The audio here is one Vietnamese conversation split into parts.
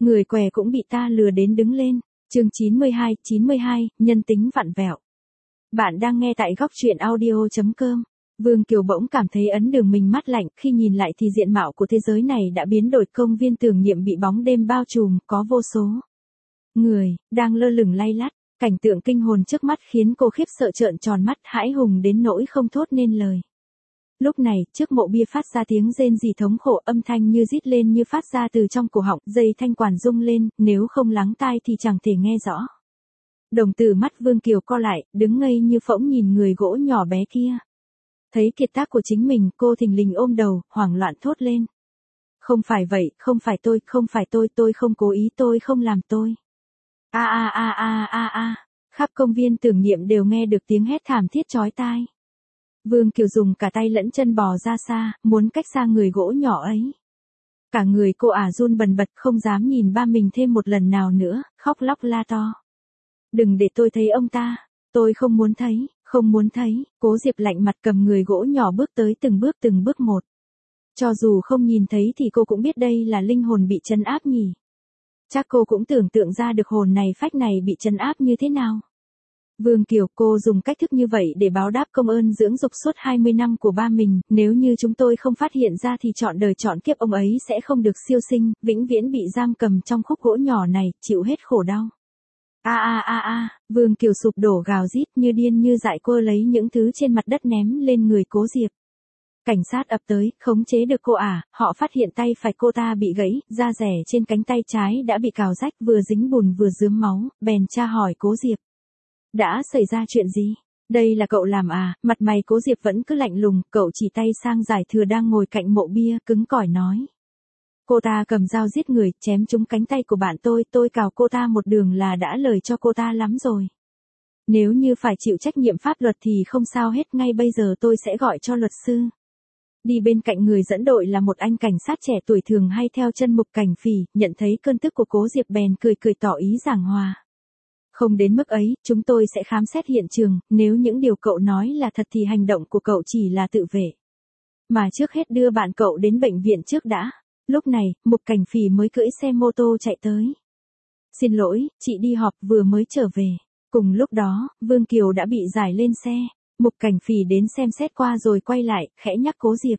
Người què cũng bị ta lừa đến đứng lên. Chương 92, nhân tính vặn vẹo. Bạn đang nghe tại góc truyện audio.com. Vương Kiều bỗng cảm thấy ấn đường mình mát lạnh, khi nhìn lại thì diện mạo của thế giới này đã biến đổi. Công viên tưởng niệm bị bóng đêm bao trùm, có vô số người đang lơ lửng lay lắt. Cảnh tượng kinh hồn trước mắt khiến cô khiếp sợ trợn tròn mắt, hãi hùng đến nỗi không thốt nên lời. Lúc này, trước mộ bia phát ra tiếng rên rỉ thống khổ, âm thanh như rít lên như phát ra từ trong cổ họng, dây thanh quản rung lên, nếu không lắng tai thì chẳng thể nghe rõ. Đồng tử mắt Vương Kiều co lại, đứng ngây như phỗng nhìn người gỗ nhỏ bé kia. Thấy kiệt tác của chính mình, cô thình lình ôm đầu, hoảng loạn thốt lên. Không phải vậy, không phải tôi không cố ý, tôi không làm tôi. Khắp công viên tưởng niệm đều nghe được tiếng hét thảm thiết chói tai. Vương Kiều dùng cả tay lẫn chân bò ra xa, muốn cách xa người gỗ nhỏ ấy. Cả người cô run bần bật, không dám nhìn ba mình thêm một lần nào nữa, khóc lóc la to. Đừng để tôi thấy ông ta, tôi không muốn thấy, Cố Diệp lạnh mặt cầm người gỗ nhỏ bước tới từng bước một. Cho dù không nhìn thấy thì cô cũng biết đây là linh hồn bị trấn áp nhỉ. Chắc cô cũng tưởng tượng ra được hồn này phách này bị trấn áp như thế nào. Vương Kiều, cô dùng cách thức như vậy để báo đáp công ơn dưỡng dục suốt 20 năm của ba mình, nếu như chúng tôi không phát hiện ra thì trọn đời trọn kiếp ông ấy sẽ không được siêu sinh, vĩnh viễn bị giam cầm trong khúc gỗ nhỏ này, chịu hết khổ đau. Vương Kiều sụp đổ gào rít như điên như dại, cô lấy những thứ trên mặt đất ném lên người Cố Diệp. Cảnh sát ập tới, khống chế được cô họ phát hiện tay phải cô ta bị gãy, da rẻ trên cánh tay trái đã bị cào rách, vừa dính bùn vừa rướm máu, bèn tra hỏi Cố Diệp. Đã xảy ra chuyện gì? Đây là cậu làm Mặt mày Cố Diệp vẫn cứ lạnh lùng, cậu chỉ tay sang Giải Thừa đang ngồi cạnh mộ bia, cứng cỏi nói. Cô ta cầm dao giết người, chém trúng cánh tay của bạn tôi cào cô ta một đường là đã lời cho cô ta lắm rồi. Nếu như phải chịu trách nhiệm pháp luật thì không sao hết, ngay bây giờ tôi sẽ gọi cho luật sư. Đi bên cạnh người dẫn đội là một anh cảnh sát trẻ tuổi thường hay theo chân Mục Cảnh Phỉ, nhận thấy cơn tức của Cố Diệp bèn cười tỏ ý giảng hòa. Không đến mức ấy, chúng tôi sẽ khám xét hiện trường, nếu những điều cậu nói là thật thì hành động của cậu chỉ là tự vệ. Mà trước hết đưa bạn cậu đến bệnh viện trước đã. Lúc này, Mục Cảnh Phỉ mới cưỡi xe mô tô chạy tới. Xin lỗi, chị đi họp vừa mới trở về. Cùng lúc đó, Vương Kiều đã bị giải lên xe. Mục Cảnh Phỉ đến xem xét qua rồi quay lại, khẽ nhắc Cố Diệp.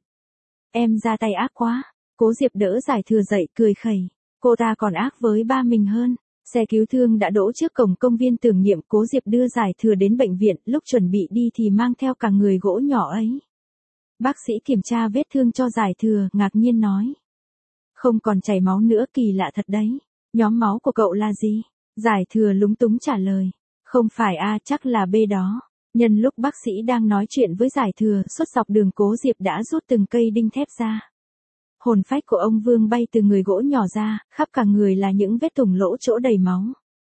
Em ra tay ác quá. Cố Diệp đỡ Giải Thừa dậy, cười khẩy. Cô ta còn ác với ba mình hơn. Xe cứu thương đã đỗ trước cổng công viên tưởng niệm, Cố Diệp đưa Giải Thừa đến bệnh viện, lúc chuẩn bị đi thì mang theo cả người gỗ nhỏ ấy. Bác sĩ kiểm tra vết thương cho Giải Thừa, ngạc nhiên nói. Không còn chảy máu nữa, kỳ lạ thật đấy. Nhóm máu của cậu là gì? Giải Thừa lúng túng trả lời. Không phải chắc là B đó. Nhân lúc bác sĩ đang nói chuyện với Giải Thừa, suốt dọc đường Cố Diệp đã rút từng cây đinh thép ra. Hồn phách của ông Vương bay từ người gỗ nhỏ ra, khắp cả người là những vết thủng lỗ chỗ đầy máu.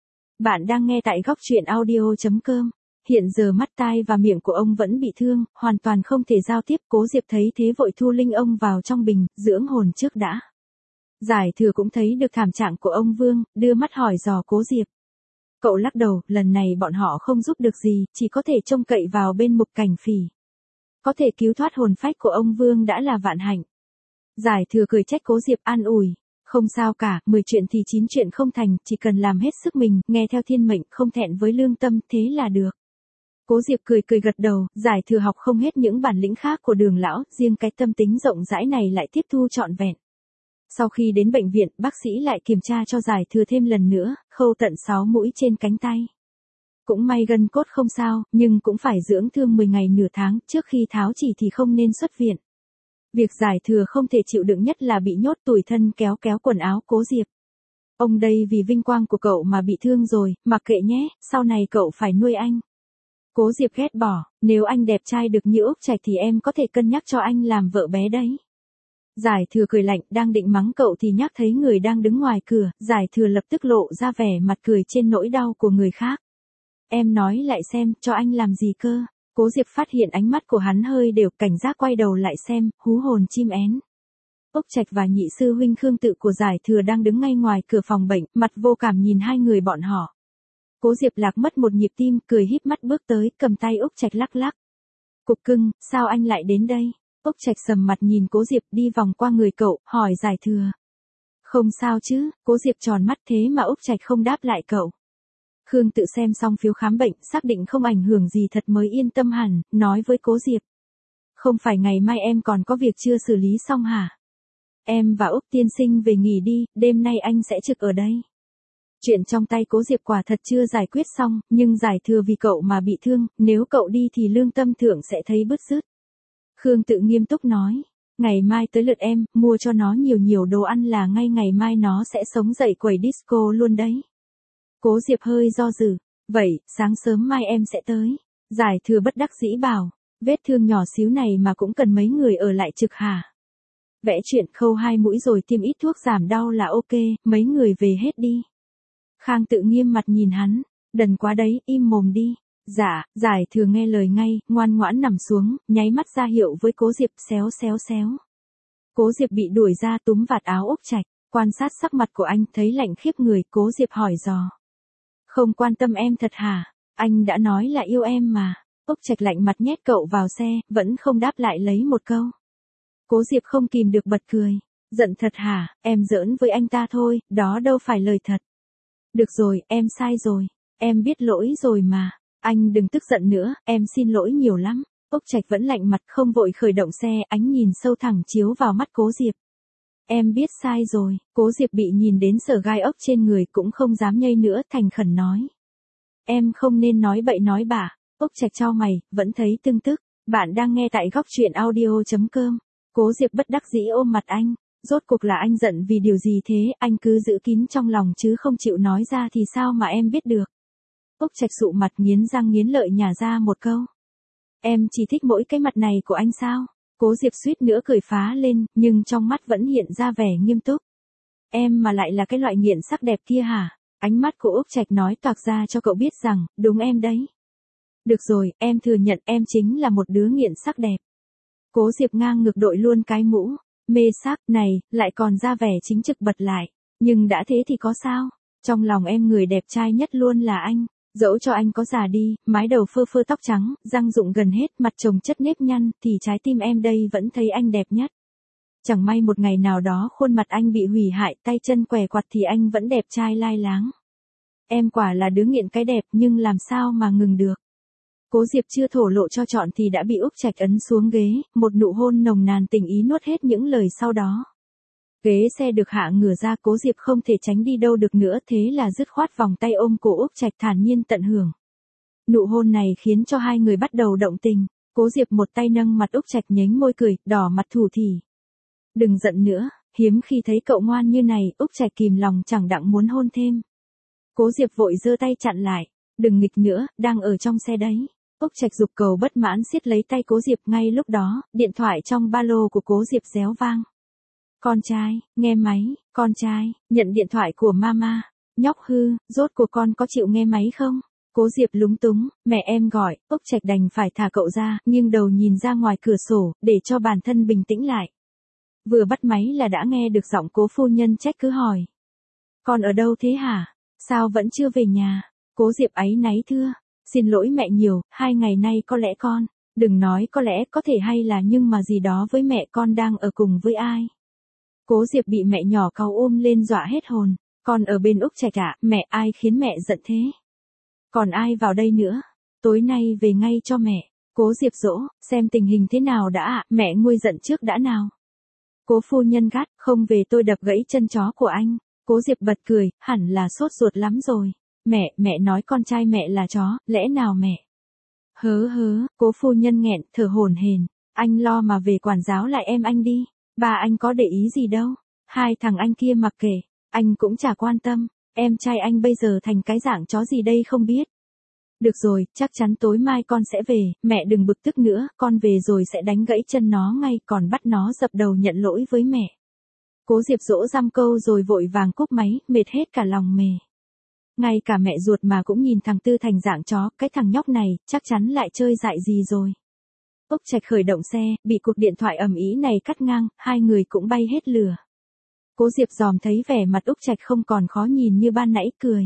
Bạn đang nghe tại góc truyện audio.com. Hiện giờ mắt tai và miệng của ông vẫn bị thương, hoàn toàn không thể giao tiếp. Cố Diệp thấy thế vội thu linh ông vào trong bình, dưỡng hồn trước đã. Giải Thừa cũng thấy được thảm trạng của ông Vương, đưa mắt hỏi dò Cố Diệp. Cậu lắc đầu, lần này bọn họ không giúp được gì, chỉ có thể trông cậy vào bên Mục Cảnh Phỉ. Có thể cứu thoát hồn phách của ông Vương đã là vạn hạnh. Giải Thừa cười trách Cố Diệp, an ủi. Không sao cả, 10 chuyện thì 9 chuyện không thành, chỉ cần làm hết sức mình, nghe theo thiên mệnh, không thẹn với lương tâm, thế là được. Cố Diệp cười gật đầu, Giải Thừa học không hết những bản lĩnh khác của Đường lão, riêng cái tâm tính rộng rãi này lại tiếp thu trọn vẹn. Sau khi đến bệnh viện, bác sĩ lại kiểm tra cho Giải Thừa thêm lần nữa, khâu tận 6 mũi trên cánh tay. Cũng may gân cốt không sao, nhưng cũng phải dưỡng thương 10 ngày nửa tháng, trước khi tháo chỉ thì không nên xuất viện. Việc Giải Thừa không thể chịu đựng nhất là bị nhốt tủi thân kéo quần áo Cố Diệp. Ông đây vì vinh quang của cậu mà bị thương rồi, mặc kệ nhé, sau này cậu phải nuôi anh. Cố Diệp ghét bỏ, nếu anh đẹp trai được như Úc Trạch thì em có thể cân nhắc cho anh làm vợ bé đấy. Giải Thừa cười lạnh, đang định mắng cậu thì nhắc thấy người đang đứng ngoài cửa, Giải Thừa lập tức lộ ra vẻ mặt cười trên nỗi đau của người khác. Em nói lại xem, cho anh làm gì cơ? Cố Diệp phát hiện ánh mắt của hắn hơi đều, cảnh giác quay đầu lại xem, hú hồn chim én. Úc Trạch và nhị sư huynh Khương Tự của Giải Thừa đang đứng ngay ngoài cửa phòng bệnh, mặt vô cảm nhìn hai người bọn họ. Cố Diệp lạc mất một nhịp tim, cười híp mắt bước tới, cầm tay Úc Trạch lắc lắc. Cục cưng, sao anh lại đến đây? Úc Trạch sầm mặt nhìn Cố Diệp, đi vòng qua người cậu, hỏi Giải Thừa. Không sao chứ, Cố Diệp tròn mắt thế mà Úc Trạch không đáp lại cậu. Khương Tự xem xong phiếu khám bệnh, xác định không ảnh hưởng gì thật mới yên tâm hẳn, nói với Cố Diệp. Không phải ngày mai em còn có việc chưa xử lý xong hả? Em và Úc tiên sinh về nghỉ đi, đêm nay anh sẽ trực ở đây. Chuyện trong tay Cố Diệp quả thật chưa giải quyết xong, nhưng giải thừa vì cậu mà bị thương, nếu cậu đi thì lương tâm thượng sẽ thấy bứt rứt. Khương Tự nghiêm túc nói, ngày mai tới lượt em, mua cho nó nhiều đồ ăn là ngay ngày mai nó sẽ sống dậy quẩy disco luôn đấy. Cố Diệp hơi do dự, vậy, sáng sớm mai em sẽ tới. Giải thừa bất đắc dĩ bảo, vết thương nhỏ xíu này mà cũng cần mấy người ở lại trực hả? Vẽ chuyện khâu 2 mũi rồi tiêm ít thuốc giảm đau là ok, mấy người về hết đi. Khang Tự nghiêm mặt nhìn hắn, đần quá đấy, im mồm đi. Dạ, giải thừa nghe lời ngay, ngoan ngoãn nằm xuống, nháy mắt ra hiệu với Cố Diệp, xéo. Cố Diệp bị đuổi ra túm vạt áo Úc Trạch, quan sát sắc mặt của anh thấy lạnh khiếp người, Cố Diệp hỏi dò. Không quan tâm em thật hả? Anh đã nói là yêu em mà. Úc Trạch lạnh mặt nhét cậu vào xe, vẫn không đáp lại lấy một câu. Cố Diệp không kìm được bật cười. Giận thật hả, em giỡn với anh ta thôi, đó đâu phải lời thật. Được rồi, em sai rồi. Em biết lỗi rồi mà. Anh đừng tức giận nữa, em xin lỗi nhiều lắm. Úc Trạch vẫn lạnh mặt không vội khởi động xe, ánh nhìn sâu thẳng chiếu vào mắt Cố Diệp. Em biết sai rồi, Cố Diệp bị nhìn đến sờ gai ốc trên người cũng không dám nhây nữa, thành khẩn nói. Em không nên nói bậy nói bạ. Úc Trạch chau mày, vẫn thấy tưng tức. Bạn đang nghe tại góc truyện audio.com. Cố Diệp bất đắc dĩ ôm mặt anh. Rốt cuộc là anh giận vì điều gì thế, anh cứ giữ kín trong lòng chứ không chịu nói ra thì sao mà em biết được. Úc Trạch sụ mặt nghiến răng nghiến lợi nhả ra một câu. Em chỉ thích mỗi cái mặt này của anh sao? Cố Diệp suýt nữa cười phá lên, nhưng trong mắt vẫn hiện ra vẻ nghiêm túc. Em mà lại là cái loại nghiện sắc đẹp kia hả? Ánh mắt của Úc Trạch nói toạc ra cho cậu biết rằng, đúng em đấy. Được rồi, em thừa nhận em chính là một đứa nghiện sắc đẹp. Cố Diệp ngang ngược đội luôn cái mũ. Mê sắc này, lại còn ra vẻ chính trực bật lại. Nhưng đã thế thì có sao? Trong lòng em người đẹp trai nhất luôn là anh. Dẫu cho anh có già đi, mái đầu phơ tóc trắng, răng rụng gần hết, mặt chồng chất nếp nhăn, thì trái tim em đây vẫn thấy anh đẹp nhất. Chẳng may một ngày nào đó khuôn mặt anh bị hủy hại, tay chân què quặt thì anh vẫn đẹp trai lai láng. Em quả là đứa nghiện cái đẹp nhưng làm sao mà ngừng được. Cố Diệp chưa thổ lộ cho chọn thì đã bị Úc Trạch ấn xuống ghế, một nụ hôn nồng nàn tình ý nuốt hết những lời sau đó. Ghế xe được hạ ngửa ra, Cố Diệp không thể tránh đi đâu được nữa, thế là dứt khoát vòng tay ôm cổ Úc Trạch thản nhiên tận hưởng. Nụ hôn này khiến cho hai người bắt đầu động tình. Cố Diệp một tay nâng mặt Úc Trạch nhếch môi cười, đỏ mặt thủ thỉ. Đừng giận nữa, hiếm khi thấy cậu ngoan như này, Úc Trạch kìm lòng chẳng đặng muốn hôn thêm. Cố Diệp vội giơ tay chặn lại, đừng nghịch nữa, đang ở trong xe đấy. Úc Trạch giục cầu bất mãn siết lấy tay Cố Diệp, ngay lúc đó, điện thoại trong ba lô của Cố Diệp réo vang. Con trai, nghe máy, con trai, nhận điện thoại của mama. Nhóc hư, rốt cuộc con có chịu nghe máy không? Cố Diệp lúng túng, mẹ em gọi, Úc Trạch đành phải thả cậu ra, nhưng đầu nhìn ra ngoài cửa sổ, để cho bản thân bình tĩnh lại. Vừa bắt máy là đã nghe được giọng Cố phu nhân trách cứ hỏi. Con ở đâu thế hả? Sao vẫn chưa về nhà? Cố Diệp áy náy thưa. Xin lỗi mẹ nhiều, 2 ngày nay có lẽ con, đừng nói có lẽ, có thể hay là nhưng mà gì đó với mẹ, con đang ở cùng với ai? Cố Diệp bị mẹ nhỏ cau ôm lên dọa hết hồn. Con ở bên Úc Trạch ạ, mẹ, ai khiến mẹ giận thế? Còn ai vào đây nữa? Tối nay về ngay cho mẹ. Cố Diệp dỗ, xem tình hình thế nào đã ạ, mẹ nguôi giận trước đã nào. Cố phu nhân gắt, không về tôi đập gãy chân chó của anh. Cố Diệp bật cười, hẳn là sốt ruột lắm rồi. Mẹ nói con trai mẹ là chó, lẽ nào mẹ? Hớ, Cố phu nhân nghẹn, thở hổn hển. Anh lo mà về quản giáo lại em anh đi. Ba anh có để ý gì đâu. 2 thằng anh kia mặc kệ, anh cũng chả quan tâm. Em trai anh bây giờ thành cái dạng chó gì đây không biết. Được rồi, chắc chắn tối mai con sẽ về, mẹ đừng bực tức nữa, con về rồi sẽ đánh gãy chân nó ngay, còn bắt nó dập đầu nhận lỗi với mẹ. Cố Diệp dỗ dăm câu rồi vội vàng cúp máy, mệt hết cả lòng mề. Ngay cả mẹ ruột mà cũng nhìn thằng Tư thành dạng chó, cái thằng nhóc này, chắc chắn lại chơi dại gì rồi. Úc Trạch khởi động xe, bị cuộc điện thoại ầm ĩ này cắt ngang, hai người cũng bay hết lửa. Cố Diệp dòm thấy vẻ mặt Úc Trạch không còn khó nhìn như ban nãy, cười.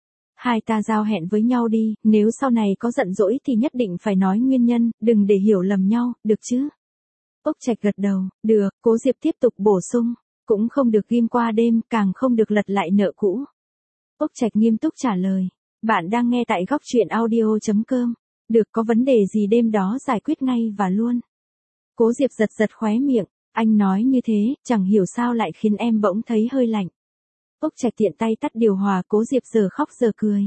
Hai ta giao hẹn với nhau đi, nếu sau này có giận dỗi thì nhất định phải nói nguyên nhân, đừng để hiểu lầm nhau, được chứ? Úc Trạch gật đầu, được, Cố Diệp tiếp tục bổ sung. Cũng không được ghim qua đêm, càng không được lật lại nợ cũ. Úc Trạch nghiêm túc trả lời. Bạn đang nghe tại góc truyện audio.com. Được, có vấn đề gì đêm đó giải quyết ngay và luôn. Cố Diệp giật giật khóe miệng. Anh nói như thế, chẳng hiểu sao lại khiến em bỗng thấy hơi lạnh. Úc Trạch tiện tay tắt điều hòa, Cố Diệp giờ khóc giờ cười.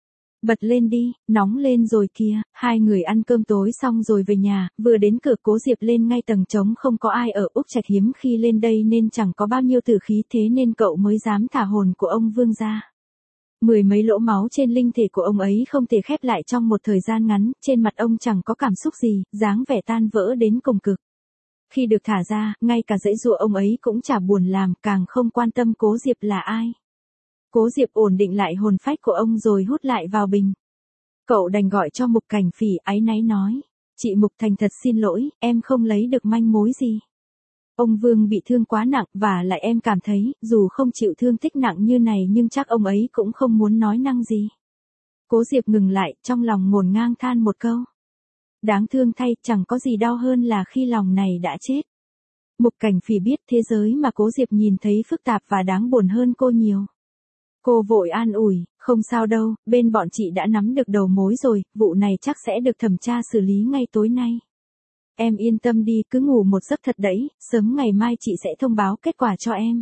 Bật lên đi, nóng lên rồi kìa. Hai người ăn cơm tối xong rồi về nhà, vừa đến cửa Cố Diệp lên ngay tầng trống không có ai ở. Úc Trạch hiếm khi lên đây nên chẳng có bao nhiêu tử khí, thế nên cậu mới dám thả hồn của ông Vương ra. Mười mấy lỗ máu trên linh thể của ông ấy không thể khép lại trong một thời gian ngắn, trên mặt ông chẳng có cảm xúc gì, dáng vẻ tan vỡ đến cùng cực. Khi được thả ra, ngay cả giãy giụa ông ấy cũng chả buồn làm, càng không quan tâm Cố Diệp là ai. Cố Diệp ổn định lại hồn phách của ông rồi hút lại vào bình. Cậu đành gọi cho Mục Cảnh Phỉ, áy náy nói. Chị Mục, thành thật xin lỗi, em không lấy được manh mối gì. Ông Vương bị thương quá nặng, và lại em cảm thấy, dù không chịu thương tích nặng như này nhưng chắc ông ấy cũng không muốn nói năng gì. Cố Diệp ngừng lại, trong lòng ngổn ngang than một câu. Đáng thương thay, chẳng có gì đau hơn là khi lòng này đã chết. Mục Cảnh Phỉ biết thế giới mà Cố Diệp nhìn thấy phức tạp và đáng buồn hơn cô nhiều. Cô vội an ủi, không sao đâu, bên bọn chị đã nắm được đầu mối rồi, vụ này chắc sẽ được thẩm tra xử lý ngay tối nay. Em yên tâm đi, cứ ngủ một giấc thật đẫy, sớm ngày mai chị sẽ thông báo kết quả cho em.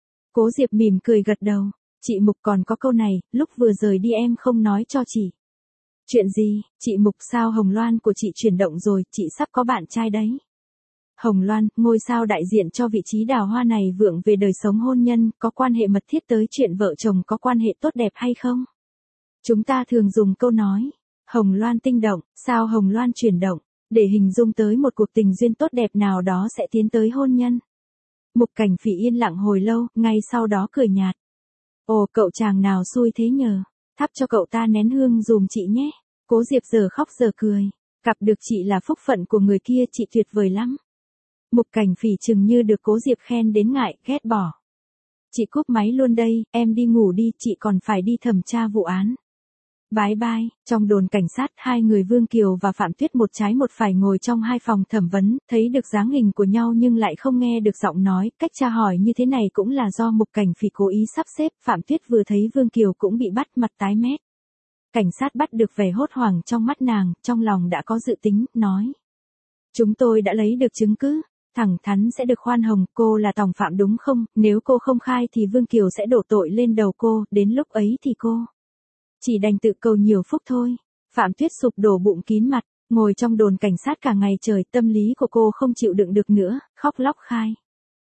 Cố Diệp mỉm cười gật đầu. Chị Mục, còn có câu này, lúc vừa rời đi em không nói cho chị. Chuyện gì? Chị Mục, sao Hồng Loan của chị chuyển động rồi, chị sắp có bạn trai đấy. Hồng Loan, ngôi sao đại diện cho vị trí đào hoa này vượng về đời sống hôn nhân, có quan hệ mật thiết tới chuyện vợ chồng có quan hệ tốt đẹp hay không? Chúng ta thường dùng câu nói, Hồng Loan tinh động, sao Hồng Loan chuyển động, để hình dung tới một cuộc tình duyên tốt đẹp nào đó sẽ tiến tới hôn nhân. Mục Cảnh Phỉ yên lặng hồi lâu, ngay sau đó cười nhạt. Ồ, cậu chàng nào xui thế nhờ, thắp cho cậu ta nén hương dùm chị nhé. Cố Diệp giờ khóc giờ cười, gặp được chị là phúc phận của người kia, chị tuyệt vời lắm. Mục Cảnh Phỉ chừng như được Cố Diệp khen đến ngại, ghét bỏ. Chị cúp máy luôn đây, em đi ngủ đi, chị còn phải đi thẩm tra vụ án. Bye bye. Trong đồn cảnh sát, hai người Vương Kiều và Phạm Tuyết một trái một phải ngồi trong hai phòng thẩm vấn, thấy được dáng hình của nhau nhưng lại không nghe được giọng nói, cách tra hỏi như thế này cũng là do Mục Cảnh Phỉ cố ý sắp xếp. Phạm Tuyết vừa thấy Vương Kiều cũng bị bắt, mặt tái mét. Cảnh sát bắt được vẻ hốt hoảng trong mắt nàng, trong lòng đã có dự tính, nói. Chúng tôi đã lấy được chứng cứ, thẳng thắn sẽ được khoan hồng, cô là tòng phạm đúng không, nếu cô không khai thì Vương Kiều sẽ đổ tội lên đầu cô, đến lúc ấy thì cô chỉ đành tự cầu nhiều phúc thôi. Phạm Tuyết sụp đổ bụng kín mặt, ngồi trong đồn cảnh sát cả ngày trời, tâm lý của cô không chịu đựng được nữa, khóc lóc khai.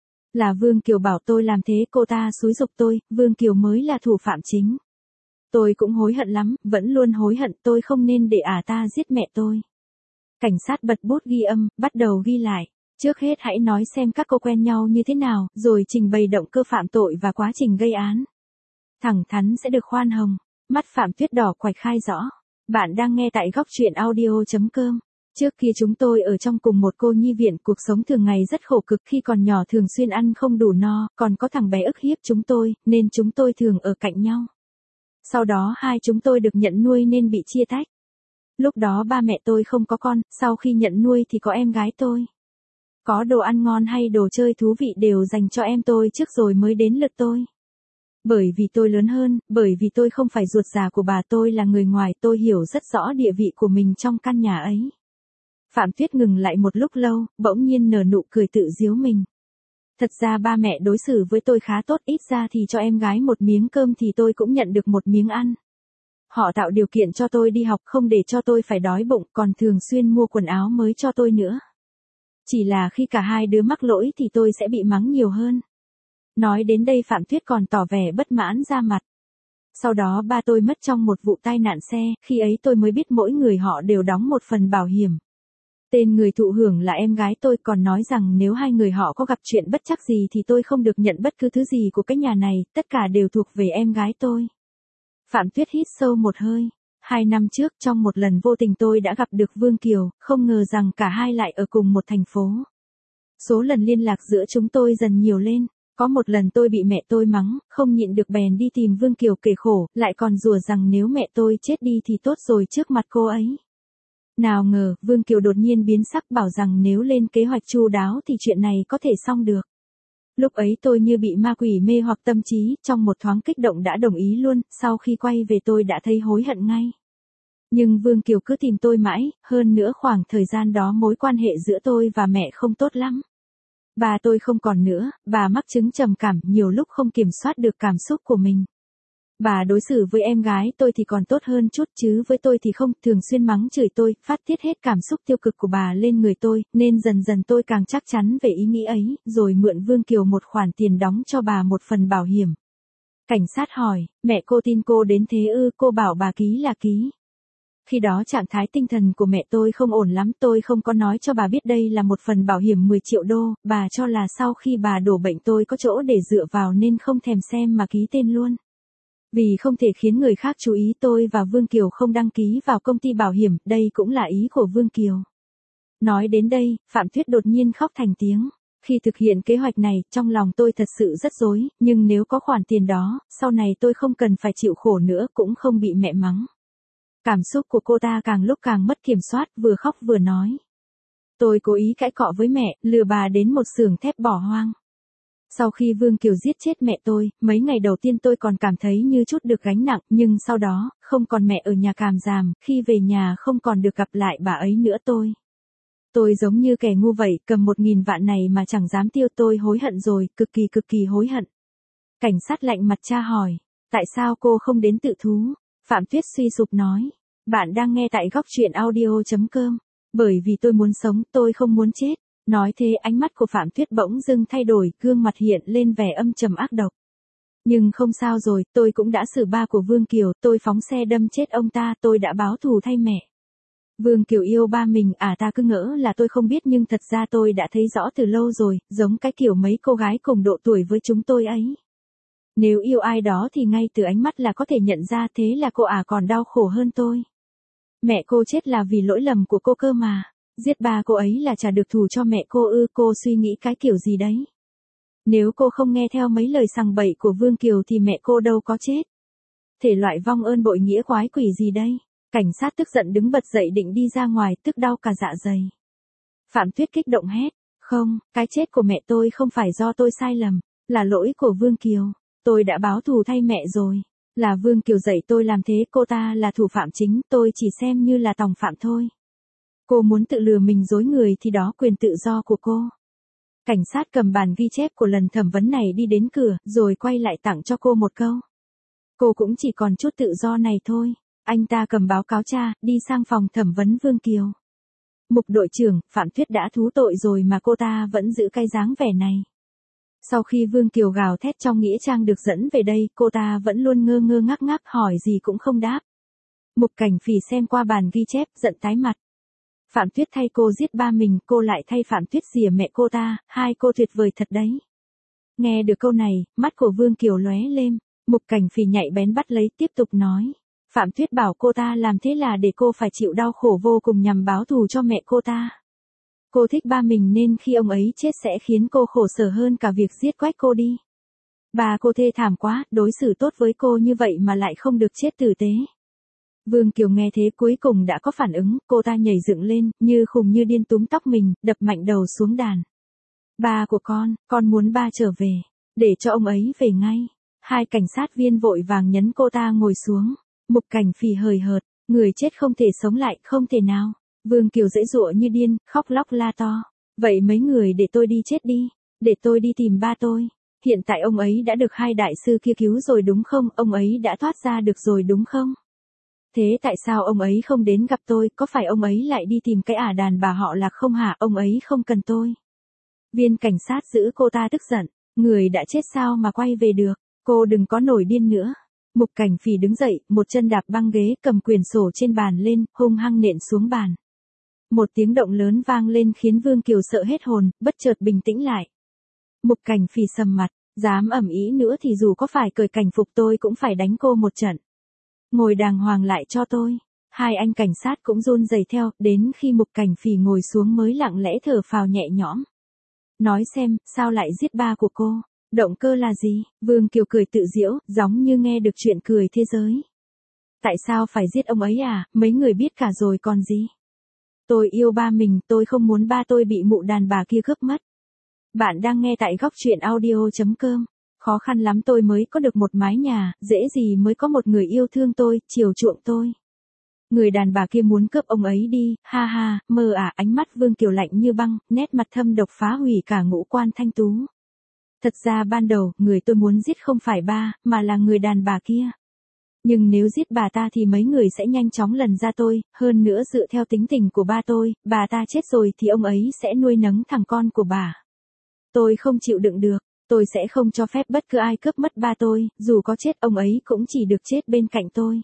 Là Vương Kiều bảo tôi làm thế, cô ta xúi giục tôi, Vương Kiều mới là thủ phạm chính. Tôi cũng hối hận lắm, vẫn luôn hối hận, tôi không nên để ta giết mẹ tôi. Cảnh sát bật bút ghi âm, bắt đầu ghi lại. Trước hết hãy nói xem các cô quen nhau như thế nào, rồi trình bày động cơ phạm tội và quá trình gây án. Thẳng thắn sẽ được khoan hồng. Mắt Phạm Tuyết đỏ quạch khai rõ. Bạn đang nghe tại góc truyện audio.com. Trước kia chúng tôi ở trong cùng một cô nhi viện, cuộc sống thường ngày rất khổ cực, khi còn nhỏ thường xuyên ăn không đủ no, còn có thằng bé ức hiếp chúng tôi, nên chúng tôi thường ở cạnh nhau. Sau đó hai chúng tôi được nhận nuôi nên bị chia tách. Lúc đó ba mẹ tôi không có con, sau khi nhận nuôi thì có em gái tôi. Có đồ ăn ngon hay đồ chơi thú vị đều dành cho em tôi trước rồi mới đến lượt tôi. Bởi vì tôi lớn hơn, bởi vì tôi không phải ruột già của bà, tôi là người ngoài, tôi hiểu rất rõ địa vị của mình trong căn nhà ấy. Phạm Tuyết ngừng lại một lúc lâu, bỗng nhiên nở nụ cười tự giễu mình. Thật ra ba mẹ đối xử với tôi khá tốt, ít ra thì cho em gái một miếng cơm thì tôi cũng nhận được một miếng ăn. Họ tạo điều kiện cho tôi đi học, không để cho tôi phải đói bụng, còn thường xuyên mua quần áo mới cho tôi nữa. Chỉ là khi cả hai đứa mắc lỗi thì tôi sẽ bị mắng nhiều hơn. Nói đến đây Phạm Tuyết còn tỏ vẻ bất mãn ra mặt. Sau đó ba tôi mất trong một vụ tai nạn xe, khi ấy tôi mới biết mỗi người họ đều đóng một phần bảo hiểm. Tên người thụ hưởng là em gái tôi, còn nói rằng nếu hai người họ có gặp chuyện bất trắc gì thì tôi không được nhận bất cứ thứ gì của cái nhà này, tất cả đều thuộc về em gái tôi. Phạm Tuyết hít sâu một hơi. 2 năm trước, trong một lần vô tình tôi đã gặp được Vương Kiều, không ngờ rằng cả hai lại ở cùng một thành phố. Số lần liên lạc giữa chúng tôi dần nhiều lên. Có một lần tôi bị mẹ tôi mắng, không nhịn được bèn đi tìm Vương Kiều kể khổ, lại còn rủa rằng nếu mẹ tôi chết đi thì tốt rồi trước mặt cô ấy. Nào ngờ, Vương Kiều đột nhiên biến sắc, bảo rằng nếu lên kế hoạch chu đáo thì chuyện này có thể xong được. Lúc ấy tôi như bị ma quỷ mê hoặc tâm trí, trong một thoáng kích động đã đồng ý luôn, sau khi quay về tôi đã thấy hối hận ngay. Nhưng Vương Kiều cứ tìm tôi mãi, hơn nữa khoảng thời gian đó mối quan hệ giữa tôi và mẹ không tốt lắm. Bà tôi không còn nữa, bà mắc chứng trầm cảm, nhiều lúc không kiểm soát được cảm xúc của mình. Bà đối xử với em gái tôi thì còn tốt hơn chút chứ với tôi thì không, thường xuyên mắng chửi tôi, phát tiết hết cảm xúc tiêu cực của bà lên người tôi, nên dần dần tôi càng chắc chắn về ý nghĩ ấy, rồi mượn Vương Kiều một khoản tiền đóng cho bà một phần bảo hiểm. Cảnh sát hỏi, mẹ cô tin cô đến thế ư? Cô bảo bà ký là ký. Khi đó trạng thái tinh thần của mẹ tôi không ổn lắm, tôi không có nói cho bà biết đây là một phần bảo hiểm 10 triệu đô, bà cho là sau khi bà đổ bệnh tôi có chỗ để dựa vào nên không thèm xem mà ký tên luôn. Vì không thể khiến người khác chú ý, tôi và Vương Kiều không đăng ký vào công ty bảo hiểm, đây cũng là ý của Vương Kiều. Nói đến đây, Phạm Tuyết đột nhiên khóc thành tiếng. Khi thực hiện kế hoạch này, trong lòng tôi thật sự rất rối, nhưng nếu có khoản tiền đó, sau này tôi không cần phải chịu khổ nữa, cũng không bị mẹ mắng. Cảm xúc của cô ta càng lúc càng mất kiểm soát, vừa khóc vừa nói. Tôi cố ý cãi cọ với mẹ, lừa bà đến một xưởng thép bỏ hoang. Sau khi Vương Kiều giết chết mẹ tôi, mấy ngày đầu tiên tôi còn cảm thấy như chút được gánh nặng, nhưng sau đó, không còn mẹ ở nhà Càm Giàm, khi về nhà không còn được gặp lại bà ấy nữa tôi. Tôi giống như kẻ ngu vậy, cầm 1.000 vạn này mà chẳng dám tiêu, tôi hối hận rồi, cực kỳ hối hận. Cảnh sát lạnh mặt tra hỏi, tại sao cô không đến tự thú? Phạm Tuyết suy sụp nói, bạn đang nghe tại góc truyện audio.com, bởi vì tôi muốn sống, tôi không muốn chết. Nói thế ánh mắt của Phạm Tuyết bỗng dưng thay đổi, gương mặt hiện lên vẻ âm trầm ác độc. Nhưng không sao rồi, tôi cũng đã xử ba của Vương Kiều, tôi phóng xe đâm chết ông ta, tôi đã báo thù thay mẹ. Vương Kiều yêu ba mình à? Ta cứ ngỡ là tôi không biết, nhưng thật ra tôi đã thấy rõ từ lâu rồi, giống cái kiểu mấy cô gái cùng độ tuổi với chúng tôi ấy. Nếu yêu ai đó thì ngay từ ánh mắt là có thể nhận ra, thế là cô còn đau khổ hơn tôi. Mẹ cô chết là vì lỗi lầm của cô cơ mà. Giết ba cô ấy là trả được thù cho mẹ cô ư? Cô suy nghĩ cái kiểu gì đấy? Nếu cô không nghe theo mấy lời sằng bậy của Vương Kiều thì mẹ cô đâu có chết. Thể loại vong ơn bội nghĩa quái quỷ gì đây? Cảnh sát tức giận đứng bật dậy định đi ra ngoài, tức đau cả dạ dày. Phạm Tuyết kích động hét, không, cái chết của mẹ tôi không phải do tôi sai lầm, là lỗi của Vương Kiều. Tôi đã báo thù thay mẹ rồi. Là Vương Kiều dạy tôi làm thế, cô ta là thủ phạm chính, tôi chỉ xem như là tòng phạm thôi. Cô muốn tự lừa mình dối người thì đó quyền tự do của cô. Cảnh sát cầm bản ghi chép của lần thẩm vấn này đi đến cửa, rồi quay lại tặng cho cô một câu. Cô cũng chỉ còn chút tự do này thôi. Anh ta cầm báo cáo tra, đi sang phòng thẩm vấn Vương Kiều. Mục đội trưởng, Phạm Tuyết đã thú tội rồi mà cô ta vẫn giữ cái dáng vẻ này. Sau khi Vương Kiều gào thét trong nghĩa trang được dẫn về đây, cô ta vẫn luôn ngơ ngơ ngác ngác, hỏi gì cũng không đáp. Mục Cảnh Phỉ xem qua bản ghi chép, giận tái mặt. Phạm Tuyết thay cô giết ba mình, cô lại thay Phạm Tuyết rỉa mẹ cô ta, hai cô tuyệt vời thật đấy. Nghe được câu này, mắt của Vương Kiều lóe lên, Mục Cảnh Phỉ nhạy bén bắt lấy, tiếp tục nói. Phạm Tuyết bảo cô ta làm thế là để cô phải chịu đau khổ vô cùng nhằm báo thù cho mẹ cô ta. Cô thích ba mình nên khi ông ấy chết sẽ khiến cô khổ sở hơn cả việc giết quách cô đi. Bà cô thê thảm quá, đối xử tốt với cô như vậy mà lại không được chết tử tế. Vương Kiều nghe thế cuối cùng đã có phản ứng, cô ta nhảy dựng lên, như khùng như điên túm tóc mình, đập mạnh đầu xuống đàn. Ba của con muốn ba trở về, để cho ông ấy về ngay. Hai cảnh sát viên vội vàng nhấn cô ta ngồi xuống. Mục Cảnh Phỉ hời hợt, người chết không thể sống lại, không thể nào. Vương Kiều giãy giụa như điên, khóc lóc la to. Vậy mấy người để tôi đi chết đi, để tôi đi tìm ba tôi. Hiện tại ông ấy đã được hai đại sư kia cứu rồi đúng không, ông ấy đã thoát ra được rồi đúng không? Thế tại sao ông ấy không đến gặp tôi, có phải ông ấy lại đi tìm cái đàn bà họ Lạc không hả? Ông ấy không cần tôi. Viên cảnh sát giữ cô ta tức giận, người đã chết sao mà quay về được, cô đừng có nổi điên nữa. Mục Cảnh Phỉ đứng dậy, một chân đạp băng ghế, cầm quyển sổ trên bàn lên, hung hăng nện xuống bàn. Một tiếng động lớn vang lên khiến Vương Kiều sợ hết hồn, bất chợt bình tĩnh lại. Mục Cảnh Phỉ sầm mặt, dám ầm ĩ nữa thì dù có phải cởi cảnh phục tôi cũng phải đánh cô một trận. Ngồi đàng hoàng lại cho tôi. Hai anh cảnh sát cũng run rẩy theo, đến khi Mục Cảnh Phỉ ngồi xuống mới lặng lẽ thở phào nhẹ nhõm. Nói xem, sao lại giết ba của cô? Động cơ là gì? Vương Kiều cười tự giễu, giống như nghe được chuyện cười thế giới. Tại sao phải giết ông ấy à? Mấy người biết cả rồi còn gì? Tôi yêu ba mình, tôi không muốn ba tôi bị mụ đàn bà kia cướp mất. Bạn đang nghe tại góc truyện audio.com. Khó khăn lắm tôi mới có được một mái nhà, dễ gì mới có một người yêu thương tôi, chiều chuộng tôi. Người đàn bà kia muốn cướp ông ấy đi, ha ha, mơ à, ánh mắt Vương Kiều lạnh như băng, nét mặt thâm độc phá hủy cả ngũ quan thanh tú. Thật ra ban đầu, người tôi muốn giết không phải ba, mà là người đàn bà kia. Nhưng nếu giết bà ta thì mấy người sẽ nhanh chóng lần ra tôi, hơn nữa dựa theo tính tình của ba tôi, bà ta chết rồi thì ông ấy sẽ nuôi nấng thằng con của bà. Tôi không chịu đựng được, tôi sẽ không cho phép bất cứ ai cướp mất ba tôi, dù có chết ông ấy cũng chỉ được chết bên cạnh tôi.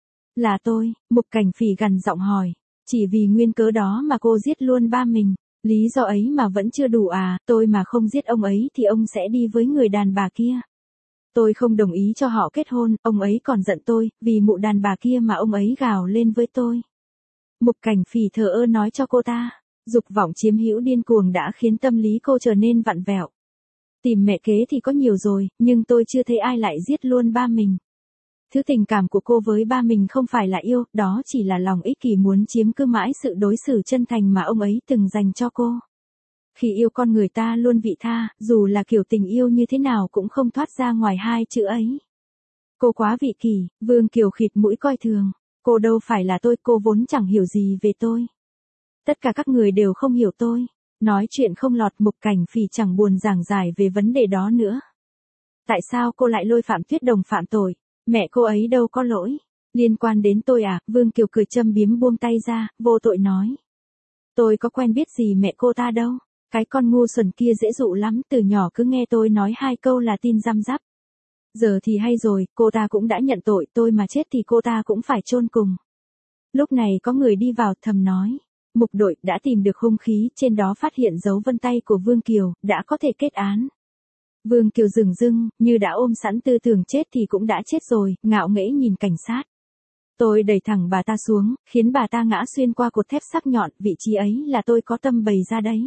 Là tôi, Mục Cảnh Phỉ gằn giọng hỏi, chỉ vì nguyên cớ đó mà cô giết luôn ba mình, lý do ấy mà vẫn chưa đủ à, tôi mà không giết ông ấy thì ông sẽ đi với người đàn bà kia. Tôi không đồng ý cho họ kết hôn, ông ấy còn giận tôi, vì mụ đàn bà kia mà ông ấy gào lên với tôi. Mục Cảnh Phỉ thờ ơ nói cho cô ta, dục vọng chiếm hữu điên cuồng đã khiến tâm lý cô trở nên vặn vẹo. Tìm mẹ kế thì có nhiều rồi, nhưng tôi chưa thấy ai lại giết luôn ba mình. Thứ tình cảm của cô với ba mình không phải là yêu, đó chỉ là lòng ích kỷ muốn chiếm cứ mãi sự đối xử chân thành mà ông ấy từng dành cho cô. Khi yêu con người ta luôn vị tha, dù là kiểu tình yêu như thế nào cũng không thoát ra ngoài hai chữ ấy. Cô quá vị kỷ, Vương Kiều khịt mũi coi thường. Cô đâu phải là tôi, cô vốn chẳng hiểu gì về tôi. Tất cả các người đều không hiểu tôi. Nói chuyện không lọt, Mục Cảnh Phỉ chẳng buồn giảng giải về vấn đề đó nữa. Tại sao cô lại lôi Phạm Tuyết Đồng phạm tội? Mẹ cô ấy đâu có lỗi. Liên quan đến tôi à? Vương Kiều cười châm biếm buông tay ra, vô tội nói. Tôi có quen biết gì mẹ cô ta đâu. Cái con ngu xuẩn kia dễ dụ lắm, từ nhỏ cứ nghe tôi nói hai câu là tin răm rắp. Giờ thì hay rồi, cô ta cũng đã nhận tội, tôi mà chết thì cô ta cũng phải chôn cùng. Lúc này có người đi vào thầm nói. Mục đội đã tìm được hung khí, trên đó phát hiện dấu vân tay của Vương Kiều, đã có thể kết án. Vương Kiều dửng dưng, như đã ôm sẵn tư tưởng chết thì cũng đã chết rồi, ngạo nghễ nhìn cảnh sát. Tôi đẩy thẳng bà ta xuống, khiến bà ta ngã xuyên qua cột thép sắc nhọn, vị trí ấy là tôi có tâm bày ra đấy.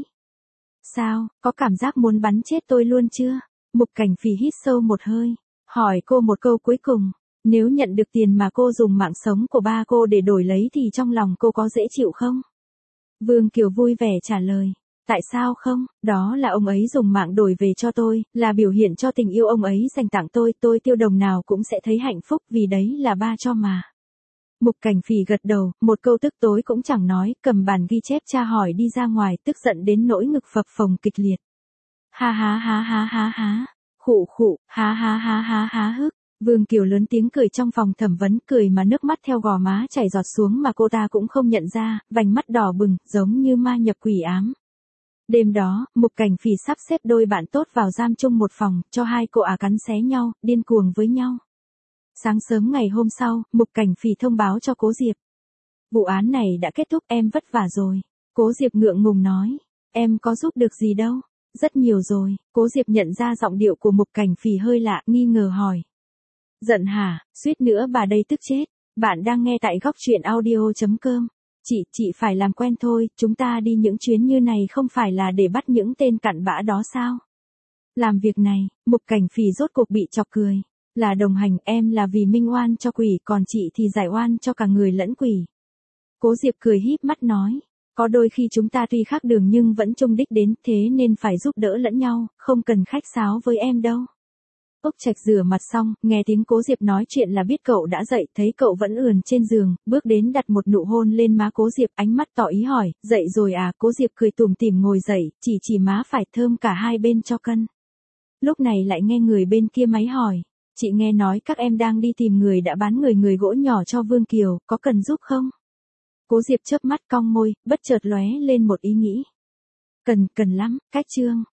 Sao, có cảm giác muốn bắn chết tôi luôn chưa? Mục Cảnh Phỉ hít sâu một hơi, hỏi cô một câu cuối cùng. Nếu nhận được tiền mà cô dùng mạng sống của ba cô để đổi lấy thì trong lòng cô có dễ chịu không? Vương Kiều vui vẻ trả lời. Tại sao không, đó là ông ấy dùng mạng đổi về cho tôi, là biểu hiện cho tình yêu ông ấy dành tặng tôi tiêu đồng nào cũng sẽ thấy hạnh phúc vì đấy là ba cho mà. Mục Cảnh Phỉ gật đầu, một câu tức tối cũng chẳng nói, cầm bàn ghi chép tra hỏi đi ra ngoài, tức giận đến nỗi ngực phập phồng kịch liệt. Ha ha ha ha ha ha, khụ khụ, ha ha ha ha ha hức. Vương Kiều lớn tiếng cười trong phòng thẩm vấn, cười mà nước mắt theo gò má chảy giọt xuống mà cô ta cũng không nhận ra, vành mắt đỏ bừng, giống như ma nhập quỷ ám. Đêm đó, Mục Cảnh Phỉ sắp xếp đôi bạn tốt vào giam chung một phòng, cho hai cô ả cắn xé nhau, điên cuồng với nhau. Sáng sớm ngày hôm sau, Mục Cảnh Phỉ thông báo cho Cố Diệp. Vụ án này đã kết thúc, em vất vả rồi. Cố Diệp ngượng ngùng nói. Em có giúp được gì đâu. Rất nhiều rồi. Cố Diệp nhận ra giọng điệu của Mục Cảnh Phỉ hơi lạ, nghi ngờ hỏi. Giận hả, suýt nữa bà đây tức chết. Bạn đang nghe tại góc truyện audio.com. Chị phải làm quen thôi, chúng ta đi những chuyến như này không phải là để bắt những tên cặn bã đó sao? Làm việc này, Mục Cảnh Phỉ rốt cuộc bị chọc cười. Là đồng hành, em là vì minh oan cho quỷ, còn chị thì giải oan cho cả người lẫn quỷ. Cố Diệp cười híp mắt nói. Có đôi khi chúng ta tuy khác đường nhưng vẫn chung đích đến, thế nên phải giúp đỡ lẫn nhau, không cần khách sáo với em đâu. Úc Trạch rửa mặt xong, nghe tiếng Cố Diệp nói chuyện là biết cậu đã dậy, thấy cậu vẫn ườn trên giường, bước đến đặt một nụ hôn lên má Cố Diệp, ánh mắt tỏ ý hỏi, dậy rồi à? Cố Diệp cười tủm tỉm ngồi dậy, chỉ má phải thơm cả hai bên cho cân. Lúc này lại nghe người bên kia máy hỏi, chị nghe nói các em đang đi tìm người đã bán người gỗ nhỏ cho Vương Kiều, có cần giúp không? Cố Diệp chớp mắt cong môi, bất chợt lóe lên một ý nghĩ. Cần lắm, cách chương.